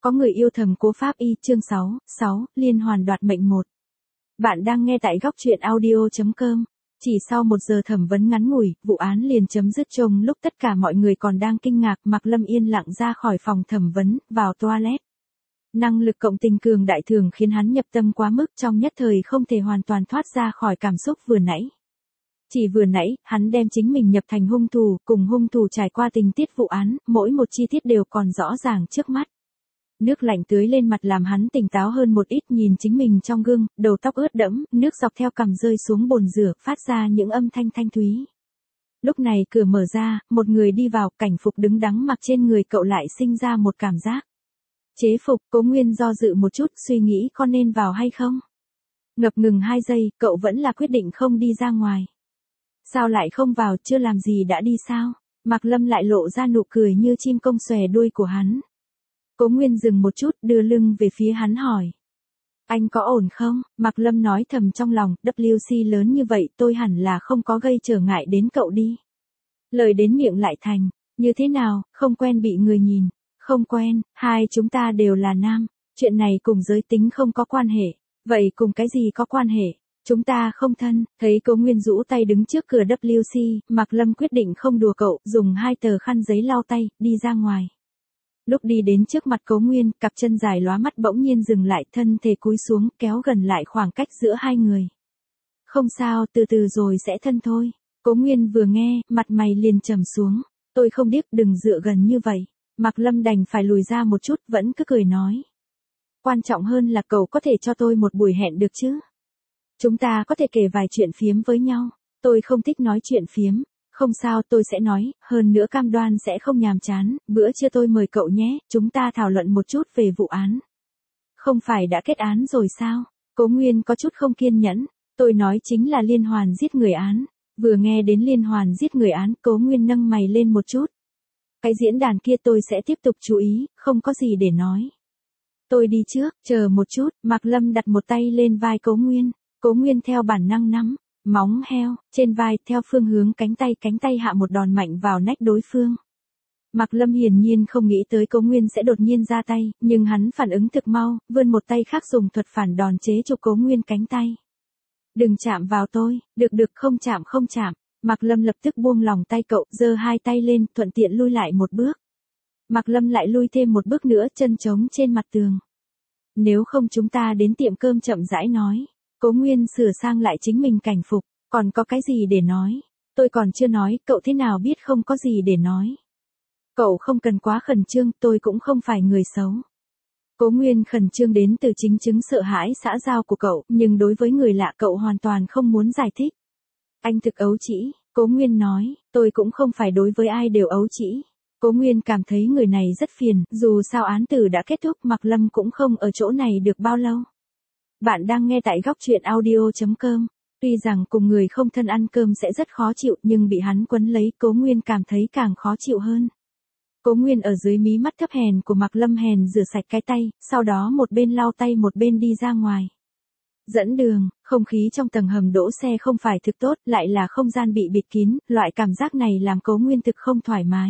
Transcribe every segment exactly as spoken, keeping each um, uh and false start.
Có người yêu thầm Cố Pháp Y chương sáu, sáu, liên hoàn đoạt mệnh một. Bạn đang nghe tại góc truyện audio chấm com. Chỉ sau một giờ thẩm vấn ngắn ngủi, vụ án liền chấm dứt trong lúc tất cả mọi người còn đang kinh ngạc. Mạc Lâm yên lặng ra khỏi phòng thẩm vấn, vào toilet. Năng lực cộng tình cường đại thường khiến hắn nhập tâm quá mức, trong nhất thời không thể hoàn toàn thoát ra khỏi cảm xúc vừa nãy. Chỉ vừa nãy, hắn đem chính mình nhập thành hung thủ, cùng hung thủ trải qua tình tiết vụ án, mỗi một chi tiết đều còn rõ ràng trước mắt. Nước lạnh tưới lên mặt làm hắn tỉnh táo hơn một ít, nhìn chính mình trong gương, đầu tóc ướt đẫm, nước dọc theo cằm rơi xuống bồn rửa, phát ra những âm thanh thanh thúy. Lúc này cửa mở ra, một người đi vào, cảnh phục đứng đắn mặc trên người cậu lại sinh ra một cảm giác chế phục. Cố Nguyên do dự một chút, suy nghĩ có nên vào hay không. Ngập ngừng hai giây, cậu vẫn là quyết định không đi ra ngoài. Sao lại không vào, chưa làm gì đã đi sao? Mạc Lâm lại lộ ra nụ cười như chim công xòe đuôi của hắn. Cố Nguyên dừng một chút, đưa lưng về phía hắn hỏi. Anh có ổn không? Mạc Lâm nói thầm trong lòng, W C lớn như vậy tôi hẳn là không có gây trở ngại đến cậu đi. Lời đến miệng lại thành, như thế nào, không quen bị người nhìn. Không quen, hai chúng ta đều là nam, chuyện này cùng giới tính không có quan hệ. Vậy cùng cái gì có quan hệ? Chúng ta không thân. Thấy Cố Nguyên rũ tay đứng trước cửa W C, Mạc Lâm quyết định không đùa cậu, dùng hai tờ khăn giấy lau tay, đi ra ngoài. Lúc đi đến trước mặt Cố Nguyên, cặp chân dài lóa mắt bỗng nhiên dừng lại, thân thể cúi xuống, kéo gần lại khoảng cách giữa hai người. Không sao, từ từ rồi sẽ thân thôi. Cố Nguyên vừa nghe, mặt mày liền trầm xuống. Tôi không điếc, đừng dựa gần như vậy. Mạc Lâm đành phải lùi ra một chút, vẫn cứ cười nói. Quan trọng hơn là cậu có thể cho tôi một buổi hẹn được chứ? Chúng ta có thể kể vài chuyện phiếm với nhau. Tôi không thích nói chuyện phiếm. Không sao, tôi sẽ nói, hơn nữa cam đoan sẽ không nhàm chán. Bữa trưa tôi mời cậu nhé, chúng ta thảo luận một chút về vụ án. Không phải đã kết án rồi sao? Cố Nguyên có chút không kiên nhẫn. Tôi nói chính là liên hoàn giết người án. Vừa nghe đến liên hoàn giết người án, Cố Nguyên nâng mày lên một chút. Cái diễn đàn kia tôi sẽ tiếp tục chú ý, không có gì để nói. Tôi đi trước, chờ một chút. Mạc Lâm đặt một tay lên vai Cố Nguyên. Cố Nguyên theo bản năng nắm móng heo trên vai, theo phương hướng cánh tay, cánh tay hạ một đòn mạnh vào nách đối phương. Mạc Lâm hiển nhiên không nghĩ tới Cố Nguyên sẽ đột nhiên ra tay, nhưng hắn phản ứng thực mau, vươn một tay khác dùng thuật phản đòn chế trụ Cố Nguyên cánh tay. Đừng chạm vào tôi. Được được, không chạm không chạm. Mạc Lâm lập tức buông lòng tay cậu, giơ hai tay lên, thuận tiện lui lại một bước. Mạc Lâm lại lui thêm một bước nữa, chân trống trên mặt tường. Nếu không chúng ta đến tiệm cơm chậm rãi nói. Cố Nguyên sửa sang lại chính mình cảnh phục, còn có cái gì để nói? Tôi còn chưa nói, cậu thế nào biết không có gì để nói? Cậu không cần quá khẩn trương, tôi cũng không phải người xấu. Cố Nguyên khẩn trương đến từ chính chứng sợ hãi xã giao của cậu, nhưng đối với người lạ cậu hoàn toàn không muốn giải thích. Anh thực ấu trĩ, Cố Nguyên nói, tôi cũng không phải đối với ai đều ấu trĩ. Cố Nguyên cảm thấy người này rất phiền, dù sao án tử đã kết thúc, Mạc Lâm cũng không ở chỗ này được bao lâu. Bạn đang nghe tại góc truyện audio chấm com. Tuy rằng cùng người không thân ăn cơm sẽ rất khó chịu, nhưng bị hắn quấn lấy, Cố Nguyên cảm thấy càng khó chịu hơn. Cố Nguyên ở dưới mí mắt thấp hèn của Mạc Lâm hèn rửa sạch cái tay, sau đó một bên lau tay một bên đi ra ngoài. Dẫn đường, không khí trong tầng hầm đỗ xe không phải thực tốt, lại là không gian bị bịt kín, loại cảm giác này làm Cố Nguyên thực không thoải mái.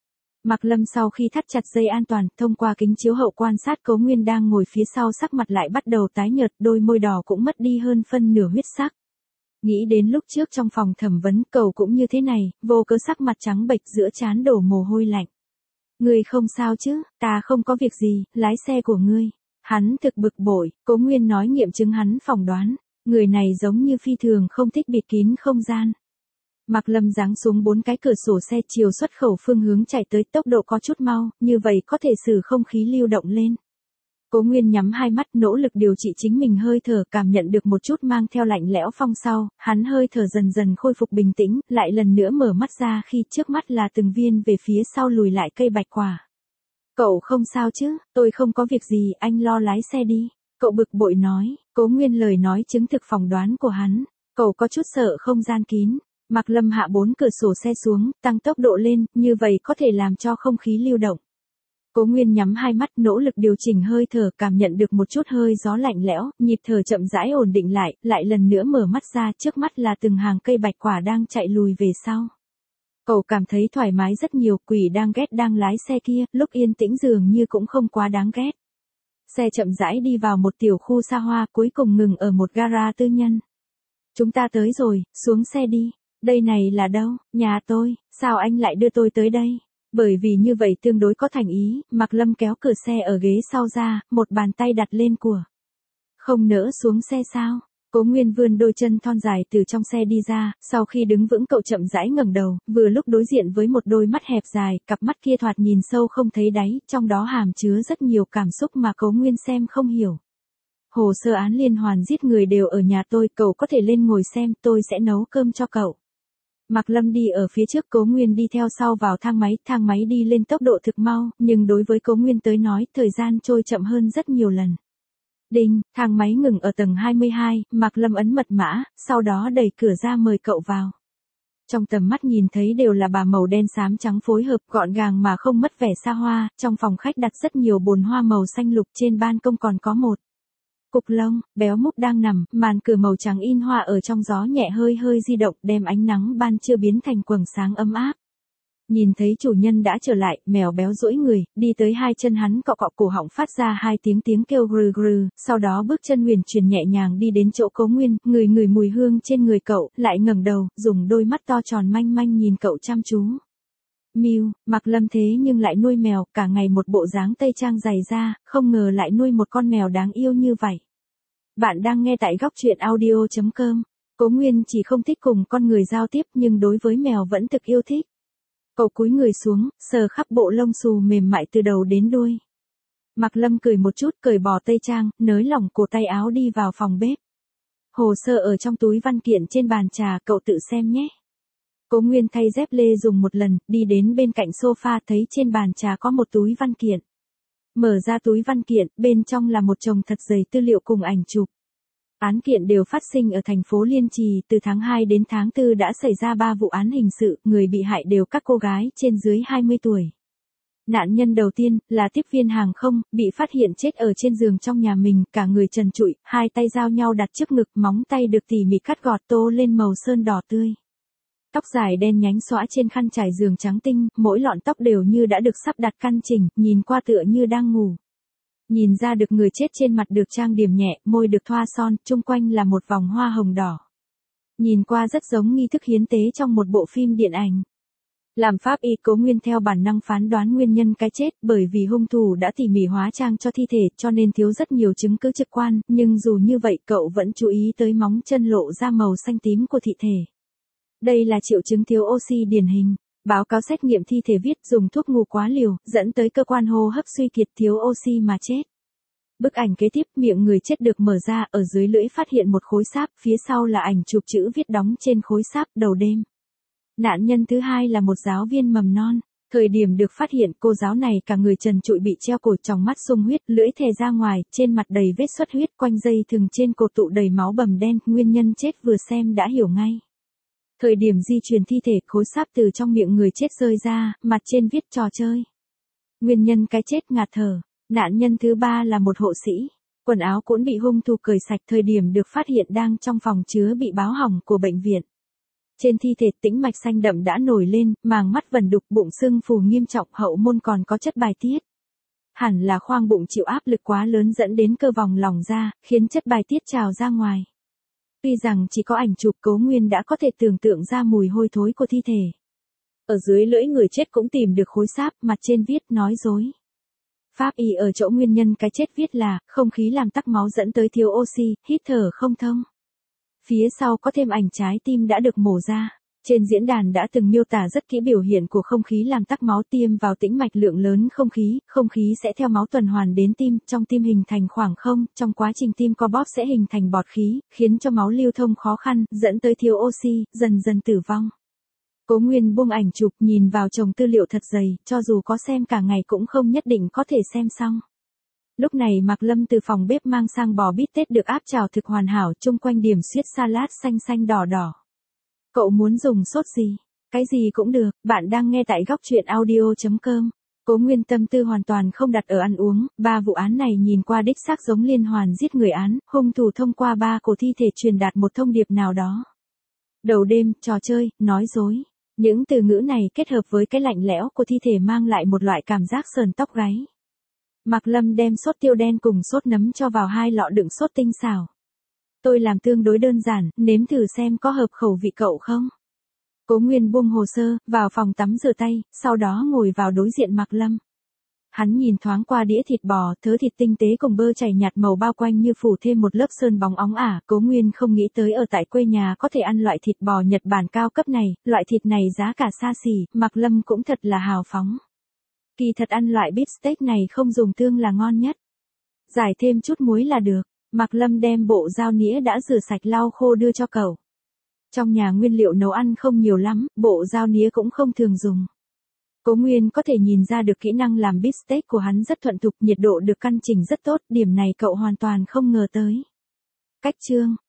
Mạc Lâm sau khi thắt chặt dây an toàn, thông qua kính chiếu hậu quan sát Cố Nguyên đang ngồi phía sau, sắc mặt lại bắt đầu tái nhợt, đôi môi đỏ cũng mất đi hơn phân nửa huyết sắc. Nghĩ đến lúc trước trong phòng thẩm vấn, cậu cũng như thế này, vô cớ sắc mặt trắng bệch, giữa trán đổ mồ hôi lạnh. Ngươi không sao chứ? Ta không có việc gì, lái xe của ngươi. Hắn thực bực bội, Cố Nguyên nói nghiệm chứng hắn phỏng đoán, người này giống như phi thường không thích bịt kín không gian. Mạc Lâm giáng xuống bốn cái cửa sổ xe, chiều xuất khẩu phương hướng chạy tới, tốc độ có chút mau, như vậy có thể xử không khí lưu động lên. Cố Nguyên nhắm hai mắt, nỗ lực điều trị chính mình hơi thở, cảm nhận được một chút mang theo lạnh lẽo phong sau, hắn hơi thở dần dần khôi phục bình tĩnh, lại lần nữa mở mắt ra khi trước mắt là từng viên về phía sau lùi lại cây bạch quả. Cậu không sao chứ? Tôi không có việc gì, anh lo lái xe đi. Cậu bực bội nói. Cố Nguyên lời nói chứng thực phỏng đoán của hắn. Cậu có chút sợ không gian kín. Mạc Lâm hạ bốn cửa sổ xe xuống, tăng tốc độ lên, như vậy có thể làm cho không khí lưu động. Cố Nguyên nhắm hai mắt, nỗ lực điều chỉnh hơi thở, cảm nhận được một chút hơi gió lạnh lẽo, nhịp thở chậm rãi ổn định lại, lại lần nữa mở mắt ra, trước mắt là từng hàng cây bạch quả đang chạy lùi về sau. Cậu cảm thấy thoải mái rất nhiều, quỷ đang ghét đang lái xe kia, lúc yên tĩnh dường như cũng không quá đáng ghét. Xe chậm rãi đi vào một tiểu khu xa hoa, cuối cùng ngừng ở một gara tư nhân. Chúng ta tới rồi, xuống xe đi. Đây này là đâu? Nhà tôi, sao anh lại đưa tôi tới đây? Bởi vì như vậy tương đối có thành ý, Mạc Lâm kéo cửa xe ở ghế sau ra, một bàn tay đặt lên của. Không nỡ xuống xe sao? Cố Nguyên vươn đôi chân thon dài từ trong xe đi ra, sau khi đứng vững cậu chậm rãi ngẩng đầu, vừa lúc đối diện với một đôi mắt hẹp dài, cặp mắt kia thoạt nhìn sâu không thấy đáy, trong đó hàm chứa rất nhiều cảm xúc mà Cố Nguyên xem không hiểu. Hồ sơ án liên hoàn giết người đều ở nhà tôi, cậu có thể lên ngồi xem, tôi sẽ nấu cơm cho cậu. Mạc Lâm đi ở phía trước, Cố Nguyên đi theo sau vào thang máy, thang máy đi lên tốc độ thực mau, nhưng đối với Cố Nguyên tới nói, thời gian trôi chậm hơn rất nhiều lần. Đinh, thang máy ngừng ở tầng hai mươi hai, Mạc Lâm ấn mật mã, sau đó đẩy cửa ra mời cậu vào. Trong tầm mắt nhìn thấy đều là bà màu đen xám trắng phối hợp, gọn gàng mà không mất vẻ xa hoa, trong phòng khách đặt rất nhiều bồn hoa màu xanh lục, trên ban công còn có một cục lông, béo múc đang nằm, màn cửa màu trắng in hoa ở trong gió nhẹ hơi hơi di động, đem ánh nắng ban trưa biến thành quầng sáng ấm áp. Nhìn thấy chủ nhân đã trở lại, mèo béo duỗi người, đi tới hai chân hắn cọ cọ cổ họng phát ra hai tiếng tiếng kêu grừ grừ, sau đó bước chân huyền chuyển nhẹ nhàng đi đến chỗ Cố Nguyên, người người mùi hương trên người cậu, lại ngẩng đầu, dùng đôi mắt to tròn manh manh nhìn cậu chăm chú. Miu, Mạc Lâm thế nhưng lại nuôi mèo, cả ngày một bộ dáng tây trang dày da, không ngờ lại nuôi một con mèo đáng yêu như vậy. Bạn đang nghe tại góc truyện audio chấm com. Cố Nguyên chỉ không thích cùng con người giao tiếp nhưng đối với mèo vẫn thực yêu thích. Cậu cúi người xuống, sờ khắp bộ lông xù mềm mại từ đầu đến đuôi. Mạc Lâm cười một chút, cởi bỏ tây trang, nới lỏng cổ tay áo đi vào phòng bếp. Hồ sơ ở trong túi văn kiện trên bàn trà, cậu tự xem nhé. Cố Nguyên thay dép lê dùng một lần, đi đến bên cạnh sofa thấy trên bàn trà có một túi văn kiện. Mở ra túi văn kiện, bên trong là một chồng thật dày tư liệu cùng ảnh chụp. Án kiện đều phát sinh ở thành phố Liên Trì, từ tháng hai đến tháng tư đã xảy ra ba vụ án hình sự, người bị hại đều các cô gái trên dưới hai mươi tuổi. Nạn nhân đầu tiên là tiếp viên hàng không, bị phát hiện chết ở trên giường trong nhà mình, cả người trần trụi, hai tay giao nhau đặt trước ngực, móng tay được tỉ mỉ cắt gọt tô lên màu sơn đỏ tươi. Tóc dài đen nhánh xõa trên khăn trải giường trắng tinh, mỗi lọn tóc đều như đã được sắp đặt căn chỉnh, nhìn qua tựa như đang ngủ. Nhìn ra được người chết trên mặt được trang điểm nhẹ, môi được thoa son, chung quanh là một vòng hoa hồng đỏ. Nhìn qua rất giống nghi thức hiến tế trong một bộ phim điện ảnh. Làm pháp y, Cố Nguyên theo bản năng phán đoán nguyên nhân cái chết, bởi vì hung thủ đã tỉ mỉ hóa trang cho thi thể cho nên thiếu rất nhiều chứng cứ trực quan, nhưng dù như vậy cậu vẫn chú ý tới móng chân lộ ra màu xanh tím của thi thể. Đây là triệu chứng thiếu oxy điển hình. Báo cáo xét nghiệm thi thể viết dùng thuốc ngủ quá liều, dẫn tới cơ quan hô hấp suy kiệt thiếu oxy mà chết. Bức ảnh kế tiếp, miệng người chết được mở ra, ở dưới lưỡi phát hiện một khối sáp, phía sau là ảnh chụp chữ viết đóng trên khối sáp, đầu đêm. Nạn nhân thứ hai là một giáo viên mầm non. Thời điểm được phát hiện, cô giáo này cả người trần trụi bị treo cổ, trong mắt sung huyết, lưỡi thè ra ngoài, trên mặt đầy vết xuất huyết, quanh dây thừng trên cổ tụ đầy máu bầm đen, nguyên nhân chết vừa xem đã hiểu ngay. Thời điểm di chuyển thi thể, khối sáp từ trong miệng người chết rơi ra, mặt trên viết trò chơi. Nguyên nhân cái chết ngạt thở. Nạn nhân thứ ba là một hộ sĩ. Quần áo cũng bị hung thủ cởi sạch, thời điểm được phát hiện đang trong phòng chứa bị báo hỏng của bệnh viện. Trên thi thể tĩnh mạch xanh đậm đã nổi lên, màng mắt vẩn đục, bụng sưng phù nghiêm trọng, hậu môn còn có chất bài tiết. Hẳn là khoang bụng chịu áp lực quá lớn dẫn đến cơ vòng lỏng ra, khiến chất bài tiết trào ra ngoài. Tuy rằng chỉ có ảnh chụp, Cố Nguyên đã có thể tưởng tượng ra mùi hôi thối của thi thể. Ở dưới lưỡi người chết cũng tìm được khối sáp, mặt trên viết nói dối. Pháp y ở chỗ nguyên nhân cái chết viết là không khí làm tắc máu dẫn tới thiếu oxy, hít thở không thông. Phía sau có thêm ảnh trái tim đã được mổ ra. Trên diễn đàn đã từng miêu tả rất kỹ biểu hiện của không khí làm tắc máu, tiêm vào tĩnh mạch lượng lớn không khí, không khí sẽ theo máu tuần hoàn đến tim, trong tim hình thành khoảng không, trong quá trình tim co bóp sẽ hình thành bọt khí, khiến cho máu lưu thông khó khăn, dẫn tới thiếu oxy, dần dần tử vong. Cố Nguyên buông ảnh chụp, nhìn vào chồng tư liệu thật dày, cho dù có xem cả ngày cũng không nhất định có thể xem xong. Lúc này Mạc Lâm từ phòng bếp mang sang bò bít tết được áp chảo thực hoàn hảo, chung quanh điểm xuyết salad xanh xanh đỏ đỏ. Cậu muốn dùng sốt gì? Cái gì cũng được, bạn đang nghe tại góc truyện audio chấm com. Cố Nguyên tâm tư hoàn toàn không đặt ở ăn uống, ba vụ án này nhìn qua đích xác giống liên hoàn giết người án, hung thủ thông qua ba cổ thi thể truyền đạt một thông điệp nào đó. Đầu đêm, trò chơi, nói dối. Những từ ngữ này kết hợp với cái lạnh lẽo của thi thể mang lại một loại cảm giác sờn tóc gáy. Mạc Lâm đem sốt tiêu đen cùng sốt nấm cho vào hai lọ đựng sốt tinh xào. Tôi làm tương đối đơn giản, nếm thử xem có hợp khẩu vị cậu không. Cố Nguyên buông hồ sơ, vào phòng tắm rửa tay, sau đó ngồi vào đối diện Mạc Lâm. Hắn nhìn thoáng qua đĩa thịt bò, thớ thịt tinh tế cùng bơ chảy nhạt màu bao quanh như phủ thêm một lớp sơn bóng óng ả. Cố Nguyên không nghĩ tới ở tại quê nhà có thể ăn loại thịt bò Nhật Bản cao cấp này, loại thịt này giá cả xa xỉ, Mạc Lâm cũng thật là hào phóng. Kỳ thật ăn loại beef steak này không dùng tương là ngon nhất. Giải thêm chút muối là được. Mạc Lâm đem bộ dao nĩa đã rửa sạch lau khô đưa cho cậu. Trong nhà nguyên liệu nấu ăn không nhiều lắm, bộ dao nĩa cũng không thường dùng. Cố Nguyên có thể nhìn ra được kỹ năng làm beef steak của hắn rất thuận thục, nhiệt độ được căn chỉnh rất tốt, điểm này cậu hoàn toàn không ngờ tới. Cách chương,